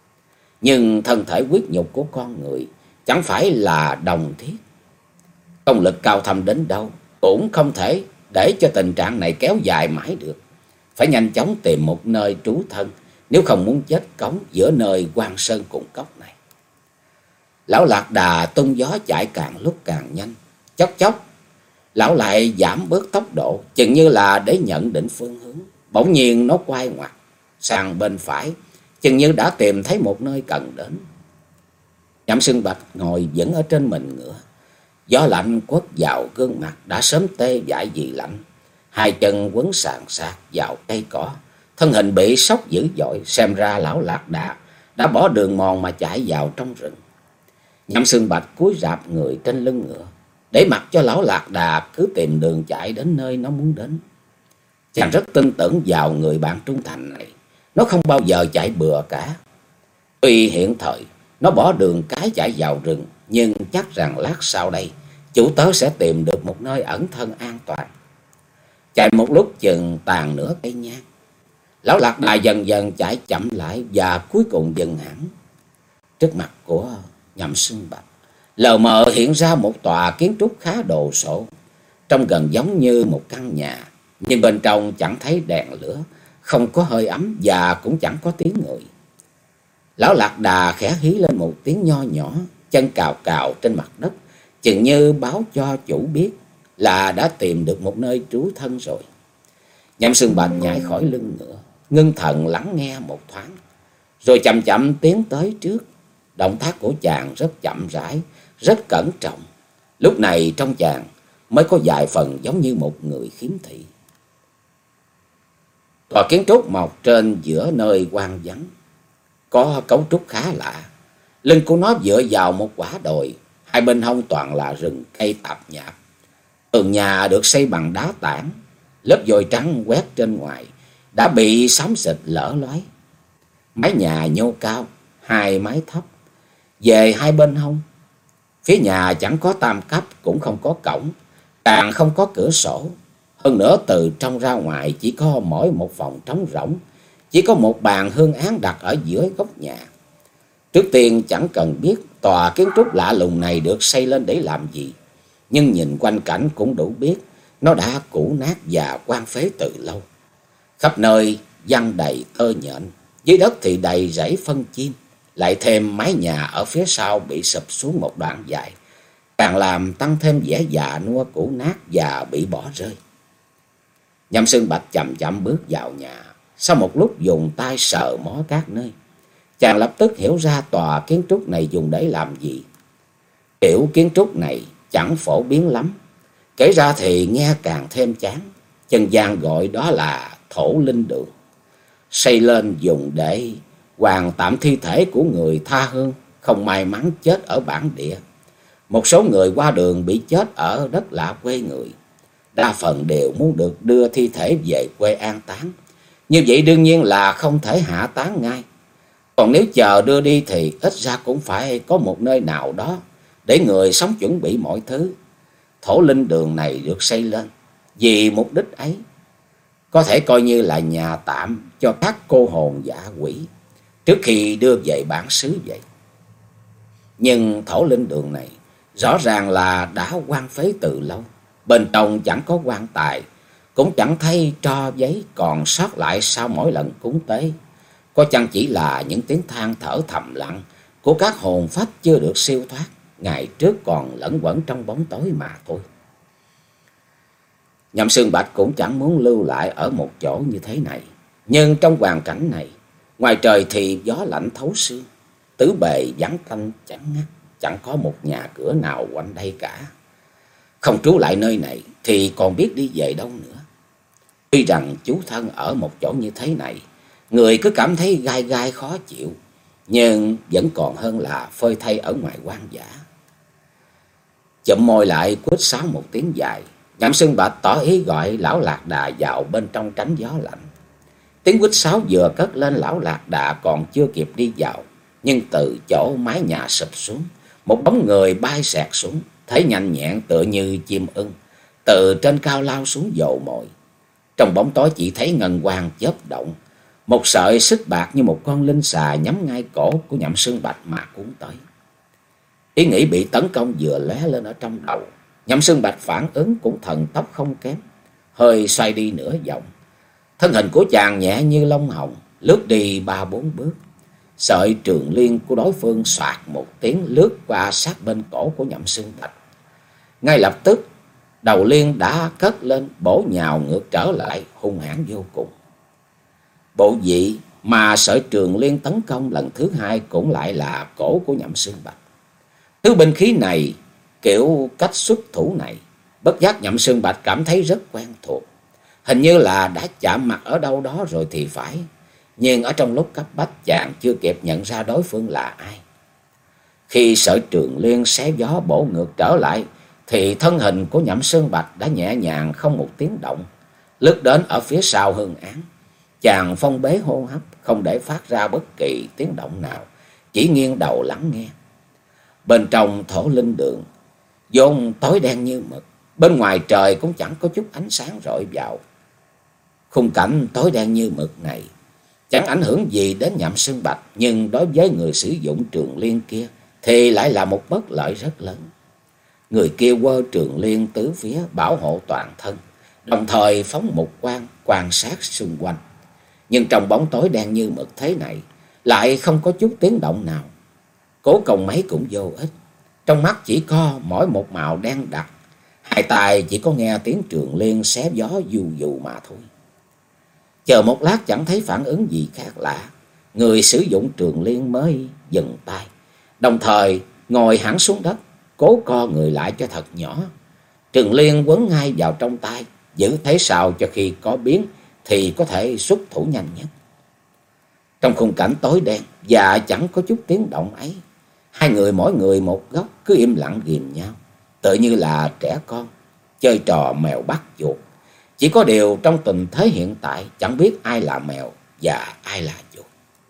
Nhưng thân thể huyết nhục của con người chẳng phải là đồng thiết. Công lực cao thâm đến đâu cũng không thể để cho tình trạng này kéo dài mãi được. Phải nhanh chóng tìm một nơi trú thân, nếu không muốn chết cống giữa nơi hoang sơn cùng cốc này. Lão Lạc Đà tung gió chạy càng lúc càng nhanh. Chốc chốc lão lại giảm bớt tốc độ, chừng như là để nhận định phương hướng. Bỗng nhiên nó quay ngoặt sang bên phải, chừng như đã tìm thấy một nơi cần đến. Nhậm Sương Bạch ngồi vẫn ở trên mình ngựa. Gió lạnh quất vào gương mặt đã sớm tê dại vì lạnh. Hai chân quấn sàn sạt vào cây cỏ, thân hình bị sốc dữ dội. Xem ra lão Lạc Đà đã bỏ đường mòn mà chạy vào trong rừng. Nhậm Sương Bạch cúi rạp người trên lưng ngựa, để mặc cho lão Lạc Đà cứ tìm đường chạy đến nơi nó muốn đến. Chàng rất tin tưởng vào người bạn trung thành này, nó không bao giờ chạy bừa cả. Tuy hiện thời nó bỏ đường cái chạy vào rừng, nhưng chắc rằng lát sau đây chủ tớ sẽ tìm được một nơi ẩn thân an toàn. Chạy một lúc chừng tàn nửa cây nhang, lão Lạc Đà dần dần chạy chậm lại và cuối cùng dừng hẳn. Trước mặt của Nhậm Sương Bạch lờ mờ hiện ra một tòa kiến trúc khá đồ sộ, trông gần giống như một căn nhà, nhưng bên trong chẳng thấy đèn lửa, không có hơi ấm và cũng chẳng có tiếng người. Lão Lạc Đà khẽ hí lên một tiếng nho nhỏ, chân cào cào trên mặt đất, chừng như báo cho chủ biết là đã tìm được một nơi trú thân rồi. Nhậm Sương Bạch nhảy khỏi lưng ngựa, ngưng thần lắng nghe một thoáng, rồi chậm chậm tiến tới trước. Động tác của chàng rất chậm rãi, rất cẩn trọng. Lúc này trong chàng mới có vài phần giống như một người khiếm thị. Tòa kiến trúc mọc trên giữa nơi hoang vắng, có cấu trúc khá lạ. Lưng của nó dựa vào một quả đồi, hai bên hông toàn là rừng cây tạp nhạp. Tường nhà được xây bằng đá tảng, lớp vôi trắng quét trên ngoài đã bị xám xịt lở lói. Mái nhà nhô cao, hai mái thấp. Về hai bên hông, phía nhà chẳng có tam cấp, cũng không có cổng, càng không có cửa sổ. Hơn nữa từ trong ra ngoài chỉ có mỗi một phòng trống rỗng, chỉ có một bàn hương án đặt ở giữa góc nhà. Trước tiên chẳng cần biết tòa kiến trúc lạ lùng này được xây lên để làm gì, nhưng nhìn quanh cảnh cũng đủ biết nó đã cũ nát và hoang phế từ lâu. Khắp nơi văng đầy tơ nhện, dưới đất thì đầy rẫy phân chim, lại thêm mái nhà ở phía sau bị sụp xuống một đoạn dài, càng làm tăng thêm vẻ già nua cũ nát và bị bỏ rơi. Nhậm Sương Bạch chậm chậm bước vào nhà, sau một lúc dùng tay sờ mó các nơi, chàng lập tức hiểu ra tòa kiến trúc này dùng để làm gì. Kiểu kiến trúc này chẳng phổ biến lắm, kể ra thì nghe càng thêm chán. Dân gian gọi đó là thổ linh đường, xây lên dùng để hoàn tạm thi thể của người tha hương không may mắn chết ở bản địa. Một số người qua đường bị chết ở đất lạ quê người, đa phần đều muốn được đưa thi thể về quê an táng. Như vậy đương nhiên là không thể hạ táng ngay, còn nếu chờ đưa đi thì ít ra cũng phải có một nơi nào đó để người sống chuẩn bị mọi thứ. Thổ linh đường này được xây lên vì mục đích ấy, có thể coi như là nhà tạm cho các cô hồn dã quỷ trước khi đưa về bản xứ vậy. Nhưng thổ linh đường này rõ ràng là đã hoang phế từ lâu, bên trong chẳng có quan tài, cũng chẳng thấy tro giấy còn sót lại sau mỗi lần cúng tế. Có chăng chỉ là những tiếng than thở thầm lặng của các hồn phách chưa được siêu thoát, ngày trước còn lẫn quẩn trong bóng tối mà thôi. Nhậm Sương Bạch cũng chẳng muốn lưu lại ở một chỗ như thế này, nhưng trong hoàn cảnh này, ngoài trời thì gió lạnh thấu xương, tứ bề vắng tanh chẳng ngắt, chẳng có một nhà cửa nào quanh đây cả. Không trú lại nơi này thì còn biết đi về đâu nữa. Tuy rằng trú thân ở một chỗ như thế này, người cứ cảm thấy gai gai khó chịu, nhưng vẫn còn hơn là phơi thay ở ngoài hoang dã. Chụm môi lại quýt sáo một tiếng dài, Nhậm Sương Bạch tỏ ý gọi lão lạc đà vào bên trong tránh gió lạnh. Tiếng quýt sáo vừa cất lên, lão lạc đà còn chưa kịp đi vào, nhưng từ chỗ mái nhà sụp xuống, một bóng người bay xẹt xuống, thấy nhanh nhẹn tựa như chim ưng, từ trên cao lao xuống dồ mồi. Trong bóng tối chỉ thấy ngân quang chớp động, một sợi xích bạc như một con linh xà nhắm ngay cổ của Nhậm Sương Bạch mà cuốn tới. Ý nghĩ bị tấn công vừa lóe lên ở trong đầu, Nhậm Sương Bạch phản ứng cũng thần tốc không kém, hơi xoay đi nửa vòng. Thân hình của chàng nhẹ như lông hồng, lướt đi ba bốn bước. Sợi trường liên của đối phương xoạt một tiếng lướt qua sát bên cổ của Nhậm Sương Bạch. Ngay lập tức, đầu liên đã cất lên bổ nhào ngược trở lại, hung hãn vô cùng. Bộ vị mà sợi trường liên tấn công lần thứ hai cũng lại là cổ của Nhậm Sương Bạch. Thứ binh khí này, kiểu cách xuất thủ này, bất giác Nhậm Sương Bạch cảm thấy rất quen thuộc. Hình như là đã chạm mặt ở đâu đó rồi thì phải. Nhưng ở trong lúc cấp bách, chàng chưa kịp nhận ra đối phương là ai. Khi sợi trường liên xé gió bổ ngược trở lại, thì thân hình của Nhậm Sương Bạch đã nhẹ nhàng không một tiếng động, lướt đến ở phía sau hương án. Chàng phong bế hô hấp, không để phát ra bất kỳ tiếng động nào, chỉ nghiêng đầu lắng nghe. Bên trong thổ linh đường vốn tối đen như mực, bên ngoài trời cũng chẳng có chút ánh sáng rọi vào. Khung cảnh tối đen như mực này chẳng ảnh hưởng gì đến Nhậm Sương Bạch, nhưng đối với người sử dụng trường liên kia thì lại là một bất lợi rất lớn. Người kia quơ trường liên tứ phía bảo hộ toàn thân, đồng thời phóng mục quang quan sát xung quanh. Nhưng trong bóng tối đen như mực thế này lại không có chút tiếng động nào. Cố công mấy cũng vô ích, trong mắt chỉ có mỗi một màu đen đặc, hai tai chỉ có nghe tiếng trường liên xé gió dù dù mà thôi. Chờ một lát chẳng thấy phản ứng gì khác lạ, người sử dụng trường liên mới dừng tay, đồng thời ngồi hẳn xuống đất, cố co người lại cho thật nhỏ. Trường liên quấn ngay vào trong tay, giữ thế sao cho khi có biến thì có thể xuất thủ nhanh nhất. Trong khung cảnh tối đen và chẳng có chút tiếng động ấy, hai người mỗi người một góc cứ im lặng ghìm nhau, tự như là trẻ con chơi trò mèo bắt chuột. Chỉ có điều trong tình thế hiện tại chẳng biết ai là mèo và ai là chuột.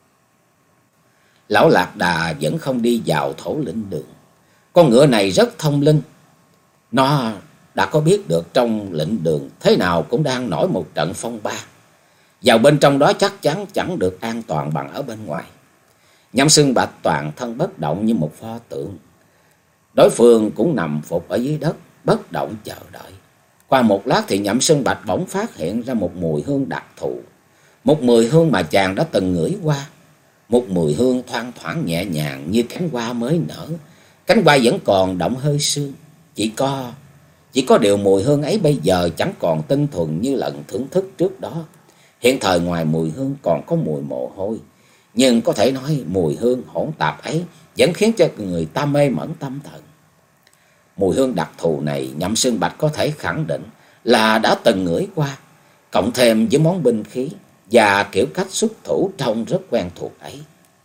Lão Lạc Đà vẫn không đi vào thổ lĩnh đường. Con ngựa này rất thông minh. Nó đã có biết được trong lĩnh đường thế nào cũng đang nổi một trận phong ba. Vào bên trong đó chắc chắn chẳng được an toàn bằng ở bên ngoài. Nhậm Xương Bạch toàn thân bất động như một pho tượng. Đối phương cũng nằm phục ở dưới đất, bất động chờ đợi. Qua một lát thì Nhậm Xương Bạch bỗng phát hiện ra một mùi hương đặc thù. Một mùi hương mà chàng đã từng ngửi qua. Một mùi hương thoang thoảng nhẹ nhàng như cánh hoa mới nở. Cánh hoa vẫn còn đọng hơi sương. Chỉ có, chỉ có điều mùi hương ấy bây giờ chẳng còn tinh thuần như lần thưởng thức trước đó. Hiện thời ngoài mùi hương còn có mùi mồ hôi. Nhưng có thể nói mùi hương hỗn tạp ấy vẫn khiến cho người ta mê mẩn tâm thần. Mùi hương đặc thù này Nhậm Xương Bạch có thể khẳng định là đã từng ngửi qua, cộng thêm với món binh khí và kiểu cách xuất thủ trông rất quen thuộc ấy.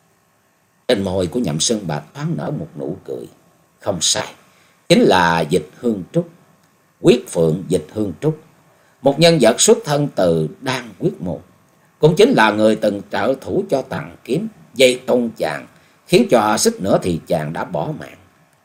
Trên môi của Nhậm Xương Bạch thoáng nở một nụ cười. Không sai, chính là Dịch Hương Trúc, Quyết Phượng Dịch Hương Trúc, một nhân vật xuất thân từ Đan Quyết Môn, cũng chính là người từng trợ thủ cho Tằng Kiếm dây tung chàng, khiến cho suýt nữa thì chàng đã bỏ mạng.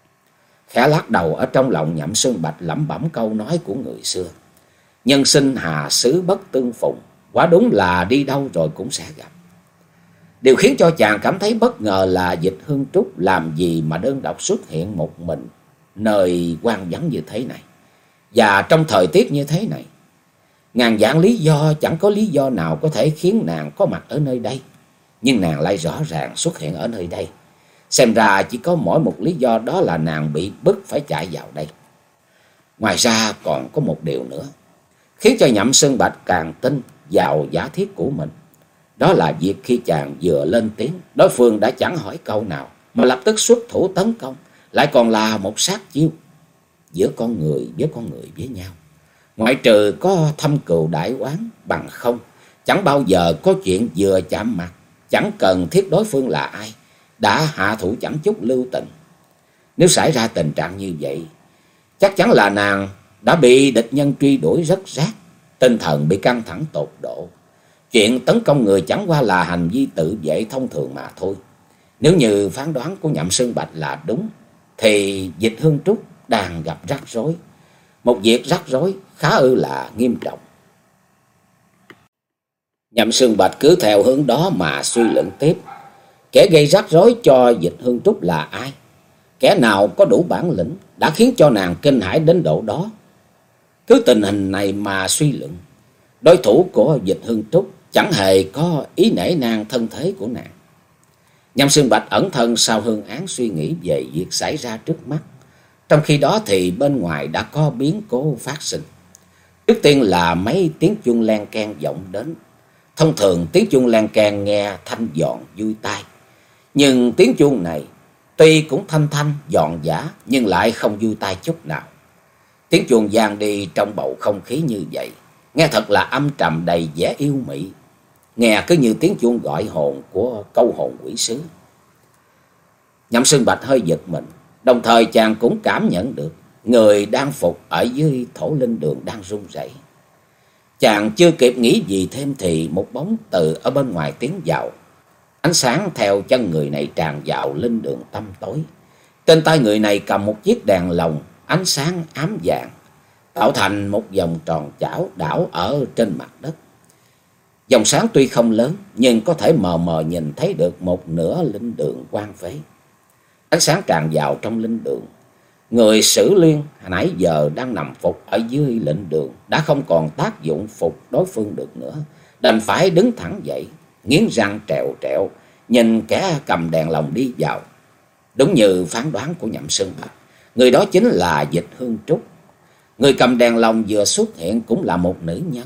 Khẽ lắc đầu, ở trong lòng Nhậm Xương Bạch lẩm bẩm câu nói của người xưa: nhân sinh hà xứ bất tương phùng, quả đúng là đi đâu rồi cũng sẽ gặp. Điều khiến cho chàng cảm thấy bất ngờ là Dịch Hương Trúc làm gì mà đơn độc xuất hiện một mình nơi hoang vắng như thế này, và trong thời tiết như thế này. Ngàn vạn lý do chẳng có lý do nào có thể khiến nàng có mặt ở nơi đây, nhưng nàng lại rõ ràng xuất hiện ở nơi đây. Xem ra chỉ có mỗi một lý do, đó là nàng bị bức phải chạy vào đây. Ngoài ra còn có một điều nữa khiến cho Nhậm Xương Bạch càng tin vào giả thiết của mình. Đó là việc khi chàng vừa lên tiếng, đối phương đã chẳng hỏi câu nào mà lập tức xuất thủ tấn công, lại còn là một sát chiêu. Giữa con người với con người với nhau, ngoại trừ có thâm cừu đại oán, bằng không chẳng bao giờ có chuyện vừa chạm mặt, chẳng cần thiết đối phương là ai, đã hạ thủ chẳng chút lưu tình. Nếu xảy ra tình trạng như vậy, chắc chắn là nàng đã bị địch nhân truy đuổi rất rát, tinh thần bị căng thẳng tột độ. Chuyện tấn công người chẳng qua là hành vi tự vệ thông thường mà thôi. Nếu như phán đoán của Nhậm Xương Bạch là đúng, thì Dịch Hương Trúc đang gặp rắc rối. Một việc rắc rối khá ư là nghiêm trọng. Nhậm Xương Bạch cứ theo hướng đó mà suy luận tiếp. Kẻ gây rắc rối cho Dịch Hương Trúc là ai? Kẻ nào có đủ bản lĩnh đã khiến cho nàng kinh hãi đến độ đó? Cứ tình hình này mà suy luận, đối thủ của Dịch Hương Trúc chẳng hề có ý nể nang thân thế của nàng. Nhậm Xương Bạch ẩn thân sau hương án suy nghĩ về việc xảy ra trước mắt. Trong khi đó thì bên ngoài đã có biến cố phát sinh. Trước tiên là mấy tiếng chuông len keng vọng đến. Thông thường tiếng chuông len keng nghe thanh giòn vui tai, nhưng tiếng chuông này tuy cũng thanh thanh giòn giã nhưng lại không vui tai chút nào. Tiếng chuông vang đi trong bầu không khí như vậy, nghe thật là âm trầm đầy vẻ yêu mị, nghe cứ như tiếng chuông gọi hồn của câu hồn quỷ sứ. Nhậm Xương Bạch hơi giật mình, đồng thời chàng cũng cảm nhận được người đang phục ở dưới thổ linh đường đang run rẩy. Chàng chưa kịp nghĩ gì thêm thì một bóng từ ở bên ngoài tiến vào. Ánh sáng theo chân người này tràn vào linh đường tăm tối. Trên tay người này cầm một chiếc đèn lồng ánh sáng ám vàng, tạo thành một vòng tròn chảo đảo ở trên mặt đất. Dòng sáng tuy không lớn nhưng có thể mờ mờ nhìn thấy được một nửa linh đường quang phế. Ánh sáng tràn vào trong linh đường. Người Sử Liên nãy giờ đang nằm phục ở dưới lệnh đường đã không còn tác dụng phục đối phương được nữa, đành phải đứng thẳng dậy, nghiến răng trèo trẹo nhìn kẻ cầm đèn lồng đi vào. Đúng như phán đoán của Nhậm Xương Bạch, người đó chính là Dịch Hương Trúc. Người cầm đèn lồng vừa xuất hiện cũng là một nữ nhân,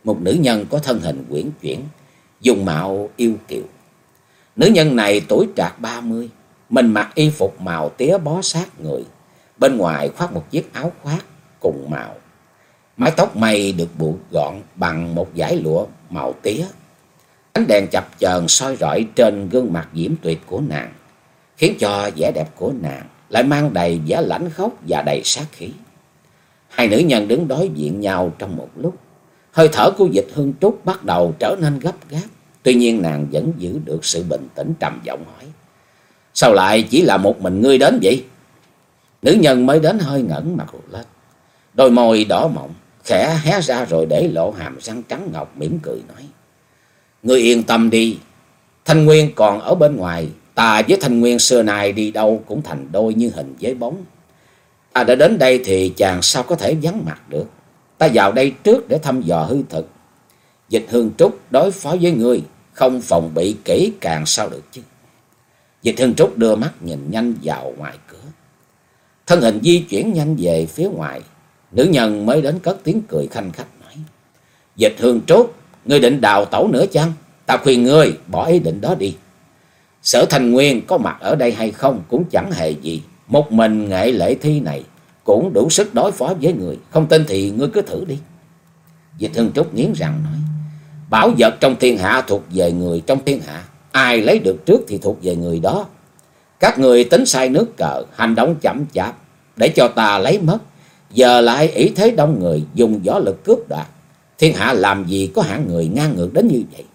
một nữ nhân có thân hình uyển chuyển, dung mạo yêu kiều. Nữ nhân này tuổi trạc ba mươi, mình mặc y phục màu tía bó sát người, bên ngoài khoác một chiếc áo khoác cùng màu. Mái tóc mây được buộc gọn bằng một dải lụa màu tía. Ánh đèn chập chờn soi rọi trên gương mặt diễm tuyệt của nàng, khiến cho vẻ đẹp của nàng lại mang đầy vẻ lãnh khốc và đầy sát khí. Hai nữ nhân đứng đối diện nhau trong một lúc. Hơi thở của Dịch Hương Trúc bắt đầu trở nên gấp gáp. Tuy nhiên nàng vẫn giữ được sự bình tĩnh, trầm giọng hỏi: sao lại chỉ là một mình ngươi đến vậy? Nữ nhân mới đến hơi ngẩng mặt lên, đôi môi đỏ mọng khẽ hé ra rồi để lộ hàm răng trắng ngọc, mỉm cười nói: ngươi yên tâm đi, Thanh Nguyên còn ở bên ngoài. Ta với Thanh Nguyên xưa nay đi đâu cũng thành đôi như hình với bóng. Ta đã đến đây thì chàng sao có thể vắng mặt được. Ta vào đây trước để thăm dò hư thực. Dịch Hương Trúc đối phó với ngươi, không phòng bị kỹ càng sao được chứ? Dịch Hương Trúc đưa mắt nhìn nhanh vào ngoài cửa, thân hình di chuyển nhanh về phía ngoài. Nữ nhân mới đến cất tiếng cười khanh khách nói: Dịch Hương Trúc, ngươi định đào tẩu nữa chăng? Ta khuyên ngươi bỏ ý định đó đi. Sở Thanh Nguyên có mặt ở đây hay không cũng chẳng hề gì. Một mình Nghệ Lệ Thi này cũng đủ sức đối phó với người. Không tin thì ngươi cứ thử đi. Dịch Hương Trúc nghiến răng nói: bảo vật trong thiên hạ thuộc về người trong thiên hạ. Ai lấy được trước thì thuộc về người đó. Các người tính sai nước cờ, hành động chậm chạp để cho ta lấy mất. Giờ lại ỷ thế đông người, dùng võ lực cướp đoạt. Thiên hạ làm gì có hạng người ngang ngược đến như vậy?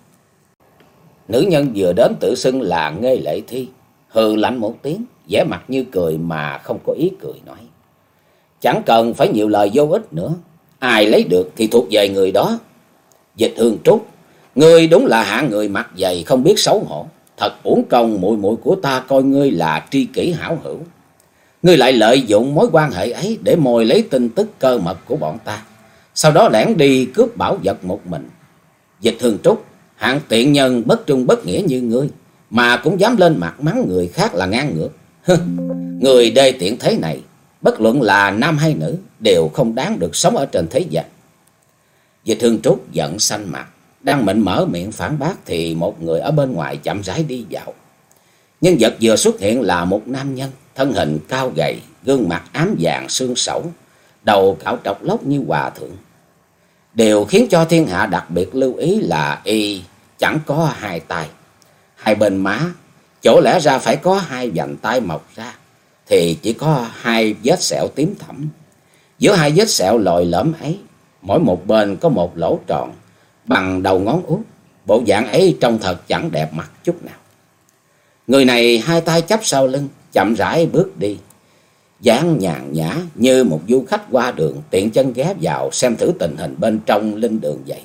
Nữ nhân vừa đến tự xưng là Nghê Lệ Thi, hừ lạnh một tiếng, vẻ mặt như cười mà không có ý cười, nói: chẳng cần phải nhiều lời vô ích nữa. Ai lấy được thì thuộc về người đó. Dịch Hương Trúc, ngươi đúng là hạng người mặt dày không biết xấu hổ. Thật uổng công muội muội của ta coi ngươi là tri kỷ hảo hữu. Ngươi lại lợi dụng mối quan hệ ấy để mồi lấy tin tức cơ mật của bọn ta, sau đó lẻn đi cướp bảo vật một mình. Dịch Hương Trúc, hạng tiện nhân bất trung bất nghĩa như ngươi mà cũng dám lên mặt mắng người khác là ngang ngược. Người đê tiện thế này, bất luận là nam hay nữ, đều không đáng được sống ở trên thế gian. Dịch Hương Trúc giận xanh mặt, đang định mở miệng phản bác thì một người ở bên ngoài chậm rãi đi vào. Nhân vật vừa xuất hiện là một nam nhân, thân hình cao gầy, gương mặt ám vàng xương sẩu, đầu cạo trọc lóc như hòa thượng. Điều khiến cho thiên hạ đặc biệt lưu ý là y chẳng có hai tay. Hai bên má, chỗ lẽ ra phải có hai vành tay mọc ra, thì chỉ có hai vết sẹo tím thẫm. Giữa hai vết sẹo lồi lõm ấy, mỗi một bên có một lỗ tròn bằng đầu ngón út. Bộ dạng ấy trông thật chẳng đẹp mặt chút nào. Người này hai tay chắp sau lưng, chậm rãi bước đi, dáng nhàn nhã như một du khách qua đường tiện chân ghé vào xem thử tình hình bên trong linh đường vậy.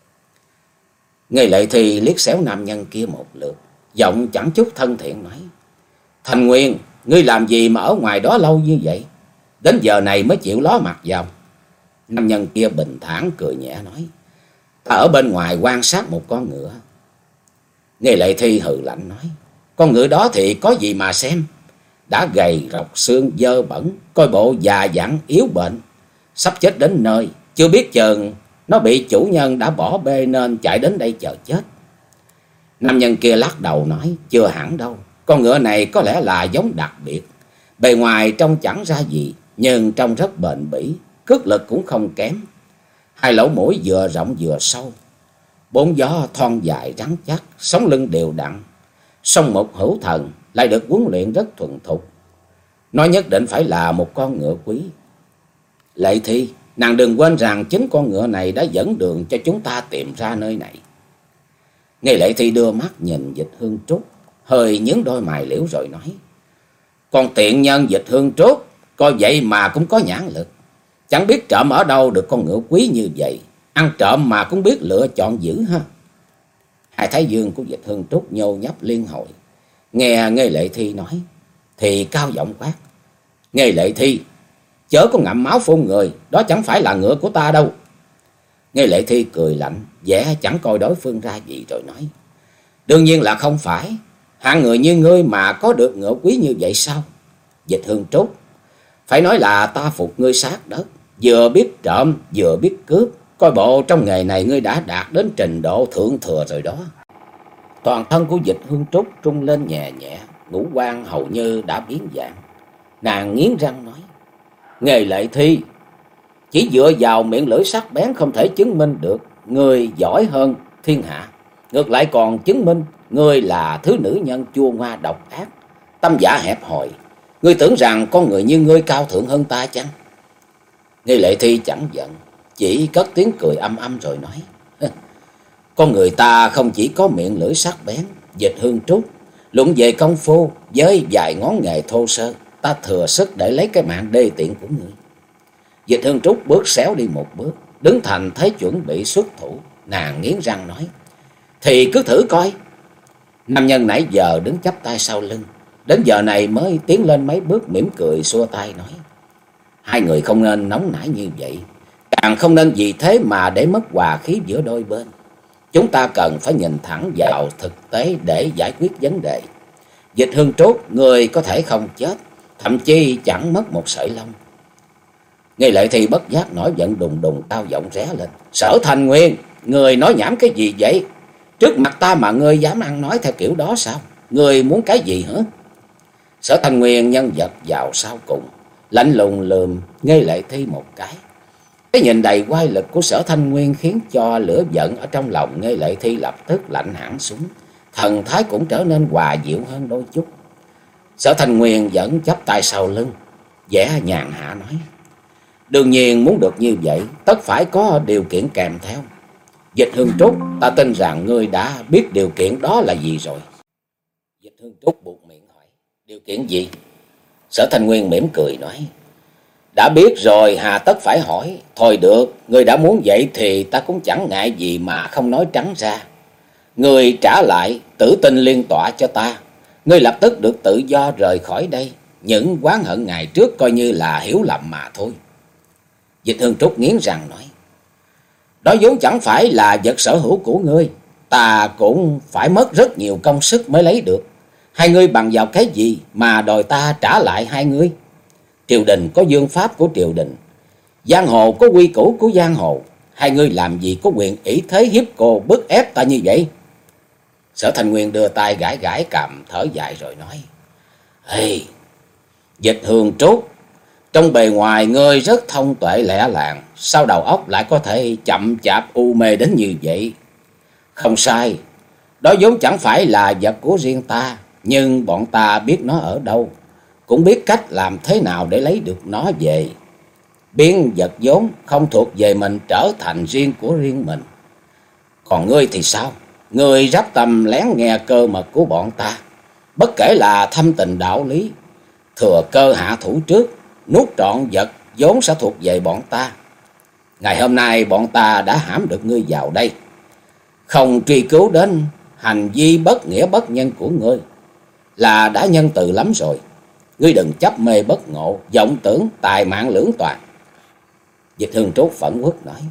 Nghê Lệ Thi liếc xéo nam nhân kia một lượt, giọng chẳng chút thân thiện nói: Thanh Nguyên, ngươi làm gì mà ở ngoài đó lâu như vậy? Đến giờ này mới chịu ló mặt vào. Nam nhân kia bình thản cười nhẹ nói: ta ở bên ngoài quan sát một con ngựa. Nghê Lệ Thi hừ lạnh nói: con ngựa đó thì có gì mà xem? Đã gầy rộc xương dơ bẩn, coi bộ già dặn yếu bệnh, sắp chết đến nơi, chưa biết chừng nó bị chủ nhân đã bỏ bê nên chạy đến đây chờ chết. Nam nhân kia lắc đầu nói: chưa hẳn đâu, con ngựa này có lẽ là giống đặc biệt. Bề ngoài trông chẳng ra gì, nhưng trông rất bền bỉ, cước lực cũng không kém. Hai lỗ mũi vừa rộng vừa sâu, bốn gió thon dài rắn chắc, sống lưng đều đặn, song một hữu thần, lại được huấn luyện rất thuần thục. Nó nhất định phải là một con ngựa quý. Lệ Thi, nàng đừng quên rằng chính con ngựa này đã dẫn đường cho chúng ta tìm ra nơi này. Nghê Lệ Thi đưa mắt nhìn Dịch Hương Trúc, hơi nhướng đôi mày liễu rồi nói: con tiện nhân Dịch Hương Trúc, coi vậy mà cũng có nhãn lực. Chẳng biết trộm ở đâu được con ngựa quý như vậy, ăn trộm mà cũng biết lựa chọn dữ ha. Hai thái dương của Dịch Hương Trúc nhô nhấp liên hồi, nghe Nghê Lệ Thi nói thì cao giọng quát: Nghê Lệ Thi, chớ có ngậm máu phun người, đó chẳng phải là ngựa của ta đâu. Nghê Lệ Thi cười lạnh, vẻ chẳng coi đối phương ra gì rồi nói: đương nhiên là không phải. Hạng người như ngươi mà có được ngựa quý như vậy sao? Dịch Hương Trúc, phải nói là ta phục ngươi sát đất, vừa biết trộm vừa biết cướp, Coi bộ trong nghề này ngươi đã đạt đến trình độ thượng thừa rồi đó. Toàn thân của Dịch Hương Trúc trung lên nhẹ nhẹ, ngũ quan hầu như đã biến dạng. Nàng nghiến răng nói: Nghề lệ thi chỉ dựa vào miệng lưỡi sắc bén không thể chứng minh được người giỏi hơn thiên hạ. Ngược lại còn chứng minh ngươi là thứ nữ nhân chua ngoa độc ác, tâm dạ hẹp hòi. Ngươi tưởng rằng con người như ngươi cao thượng hơn ta chăng? Nghi Lệ Thi chẳng giận, chỉ cất tiếng cười âm âm rồi nói: Con người ta không chỉ có miệng lưỡi sắc bén, Dịch Hương Trúc, luận về công phu với vài ngón nghề thô sơ, ta thừa sức để lấy cái mạng đê tiện của ngươi. Dịch Hương Trúc bước xéo đi một bước, đứng thành thế chuẩn bị xuất thủ. Nàng nghiến răng nói: Thì cứ thử coi. Nam nhân nãy giờ đứng chắp tay sau lưng, đến giờ này mới tiến lên mấy bước, mỉm cười xua tay nói: Hai người không nên nóng nảy như vậy, càng không nên vì thế mà để mất hòa khí giữa đôi bên. Chúng ta cần phải nhìn thẳng vào thực tế để giải quyết vấn đề. Dịch Hương Trúc, người có thể không chết, thậm chí chẳng mất một sợi lông. Nghi Lệ Thi bất giác nổi giận đùng đùng, cao giọng ré lên: Sở Thành Nguyên, người nói nhảm cái gì vậy? Trước mặt ta mà ngươi dám ăn nói theo kiểu đó sao? Ngươi muốn cái gì hả? Sở Thành Nguyên nhân vật vào sau cùng, lạnh lùng lườm Nghi Lệ Thi một cái. Cái nhìn đầy oai lực của Sở Thanh Nguyên khiến cho lửa giận ở trong lòng Nghi Lệ Thi lập tức lạnh hẳn xuống, thần thái cũng trở nên hòa dịu hơn đôi chút. Sở Thanh Nguyên vẫn chắp tay sau lưng, vẻ nhàn hạ nói: Đương nhiên muốn được như vậy, tất phải có điều kiện kèm theo. Dịch Hương Trúc, ta tin rằng ngươi đã biết điều kiện đó là gì rồi. Dịch Hương Trúc buột miệng hỏi: Điều kiện gì? Sở Thanh Nguyên mỉm cười nói: Đã biết rồi, hà tất phải hỏi. Thôi được, ngươi đã muốn vậy thì ta cũng chẳng ngại gì mà không nói trắng ra. Ngươi trả lại tử tinh liên tọa cho ta, ngươi lập tức được tự do rời khỏi đây. Những oán hận ngày trước coi như là hiểu lầm mà thôi. Dịch Hương Trúc nghiến răng nói: Đó vốn chẳng phải là vật sở hữu của ngươi, ta cũng phải mất rất nhiều công sức mới lấy được. Hai ngươi bằng vào cái gì mà đòi ta trả lại hai ngươi? Triều đình có vương pháp của triều đình, giang hồ có quy củ của giang hồ. Hai ngươi làm gì có quyền ỷ thế hiếp cô bức ép ta như vậy? Sở Thanh Nguyên đưa tay gãi gãi cằm, thở dài rồi nói: Hey, Dịch Hương Trúc, trong bề ngoài ngươi rất thông tuệ lẹ làng, sao đầu óc lại có thể chậm chạp u mê đến như vậy? Không sai, đó vốn chẳng phải là vật của riêng ta, nhưng bọn ta biết nó ở đâu, cũng biết cách làm thế nào để lấy được nó về, biến vật vốn không thuộc về mình trở thành riêng của riêng mình. Còn ngươi thì sao? Ngươi rắp tâm lén nghe cơ mật của bọn ta, bất kể là thâm tình đạo lý, thừa cơ hạ thủ trước, nuốt trọn vật vốn sẽ thuộc về bọn ta. Ngày hôm nay bọn ta đã hãm được ngươi vào đây, không truy cứu đến hành vi bất nghĩa bất nhân của ngươi là đã nhân từ lắm rồi. Ngươi đừng chấp mê bất ngộ, vọng tưởng tài mạng lưỡng toàn. Dịch Hương Trúc phẫn uất nói: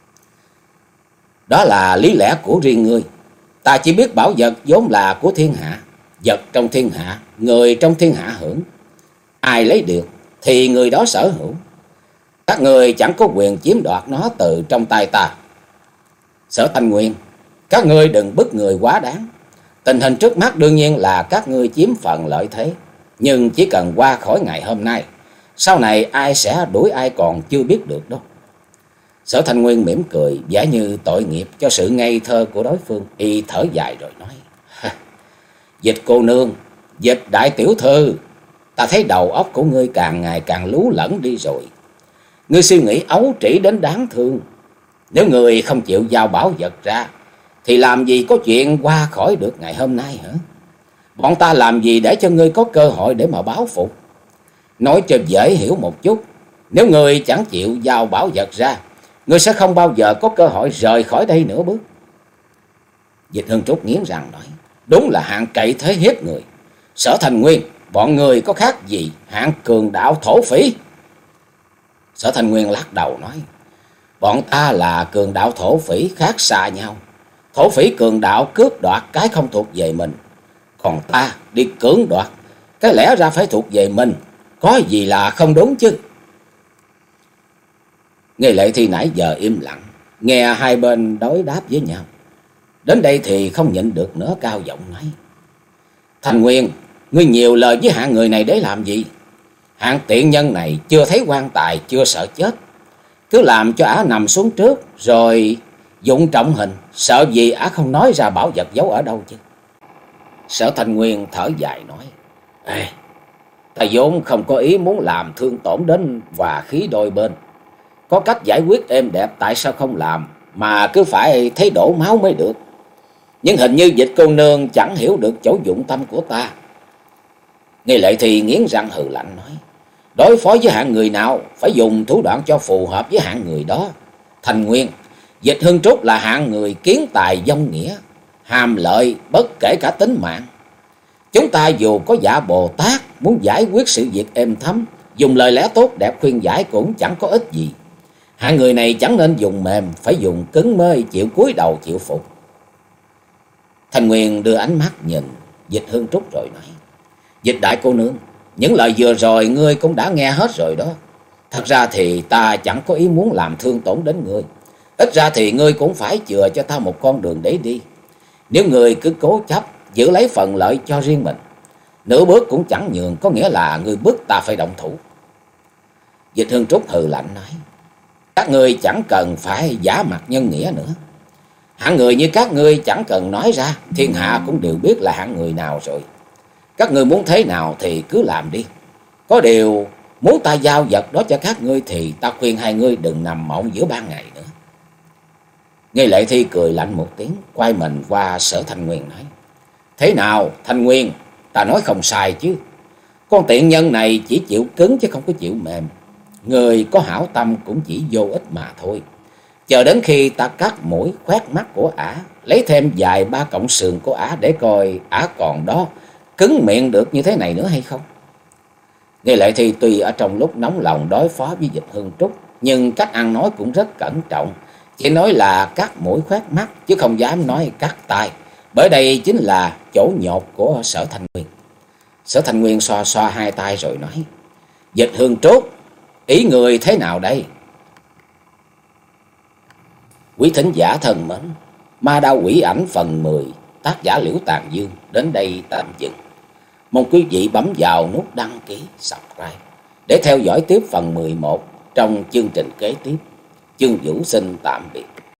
Đó là lý lẽ của riêng ngươi. Ta chỉ biết bảo vật vốn là của thiên hạ, vật trong thiên hạ, người trong thiên hạ hưởng. Ai lấy được thì người đó sở hữu. Các người chẳng có quyền chiếm đoạt nó từ trong tay ta. Sở Thanh Nguyên, các ngươi đừng bức người quá đáng. Tình hình trước mắt đương nhiên là các ngươi chiếm phần lợi thế, nhưng chỉ cần qua khỏi ngày hôm nay, sau này ai sẽ đuổi ai còn chưa biết được đâu. Sở Thanh Nguyên mỉm cười, giả như tội nghiệp cho sự ngây thơ của đối phương, y thở dài rồi nói: Dịch cô nương, Dịch đại tiểu thư, ta thấy đầu óc của ngươi càng ngày càng lú lẫn đi rồi. Ngươi suy nghĩ ấu trĩ đến đáng thương. Nếu ngươi không chịu giao bảo vật ra, thì làm gì có chuyện qua khỏi được ngày hôm nay hả? Bọn ta làm gì để cho ngươi có cơ hội để mà báo phục? Nói cho dễ hiểu một chút, nếu ngươi chẳng chịu giao bảo vật ra, ngươi sẽ không bao giờ có cơ hội rời khỏi đây nửa bước. Dịch Hương Trúc nghiến răng nói: Đúng là hạng cậy thế hiếp người. Sở Thành Nguyên, bọn người có khác gì hạng cường đạo thổ phỉ? Sở Thành Nguyên lắc đầu nói: Bọn ta là cường đạo thổ phỉ khác xa nhau. Thổ phỉ cường đạo cướp đoạt cái không thuộc về mình, còn ta đi cưỡng đoạt cái lẽ ra phải thuộc về mình, có gì là không đúng chứ? Nghi Lệ Thi nãy giờ im lặng, Nghe hai bên đối đáp với nhau. Đến đây thì không nhịn được nữa, cao giọng nói: Thành Nguyên, ngươi nhiều lời với hạng người này để làm gì? Hạng tiện nhân này chưa thấy quan tài chưa sợ chết, cứ làm cho ả nằm xuống trước rồi dụng trọng hình, sợ gì ả không nói ra bảo vật giấu ở đâu chứ. Sở Thành Nguyên thở dài nói: Ê, ta vốn không có ý muốn làm thương tổn đến hòa khí đôi bên. Có cách giải quyết êm đẹp tại sao không làm, mà cứ phải thấy đổ máu mới được. Nhưng hình như Dịch cô nương chẳng hiểu được chỗ dụng tâm của ta. Nghe Lệ thì nghiến răng hừ lạnh nói: Đối phó với hạng người nào phải dùng thủ đoạn cho phù hợp với hạng người đó. Thành Nguyên, Dịch Hưng Trúc là hạng người kiến tài vong nghĩa, hàm lợi bất kể cả tính mạng. Chúng ta dù có giả Bồ Tát muốn giải quyết sự việc êm thấm, dùng lời lẽ tốt đẹp khuyên giải cũng chẳng có ích gì. Hạng người này chẳng nên dùng mềm, phải dùng cứng mới chịu cúi đầu chịu phục. Thành Nguyên đưa ánh mắt nhìn Dịch Hưng Trúc rồi nói: Dịch đại cô nương, những lời vừa rồi ngươi cũng đã nghe hết rồi đó. Thật ra thì ta chẳng có ý muốn làm thương tổn đến ngươi. Ít ra thì ngươi cũng phải chừa cho ta một con đường để đi. Nếu ngươi cứ cố chấp giữ lấy phần lợi cho riêng mình, nửa bước cũng chẳng nhường, có nghĩa là ngươi bức ta phải động thủ. Dịch Hưng Trúc hừ lạnh nói: Các ngươi chẳng cần phải giả mặt nhân nghĩa nữa. Hạng người như các ngươi chẳng cần nói ra, thiên hạ cũng đều biết là hạng người nào rồi. Các ngươi muốn thế nào thì cứ làm đi. Có điều muốn ta giao vật đó cho các ngươi thì ta khuyên hai ngươi đừng nằm mộng giữa ban ngày nữa. Nghe Lệ Thi cười lạnh một tiếng, quay mình qua Sở Thành Nguyên nói: Thế nào Thành Nguyên, ta nói không sai chứ. Con tiện nhân này chỉ chịu cứng chứ không có chịu mềm. Người có hảo tâm cũng chỉ vô ích mà thôi. Chờ đến khi ta cắt mũi khoét mắt của ả, lấy thêm vài ba cọng sườn của ả để coi ả còn đó cứng miệng được như thế này nữa hay không. Nghe Lệ Thi tuy ở trong lúc nóng lòng đối phó với Dịch Hưng Trúc, nhưng cách ăn nói cũng rất cẩn trọng. Chỉ nói là cắt mũi khoét mắt, chứ không dám nói cắt tai, bởi đây chính là chỗ nhột của Sở Thành Nguyên. Sở Thành Nguyên xoa xoa hai tay rồi nói: Dịch Hưng Trúc, ý người thế nào đây? Quý thính giả thân mến, Ma Đao Quỷ Ảnh phần mười, tác giả Liễu Tàn Dương đến đây tạm dừng. Mong quý vị bấm vào nút đăng ký, subscribe để theo dõi tiếp phần mười một trong chương trình kế tiếp. Chương Vũ xin tạm biệt.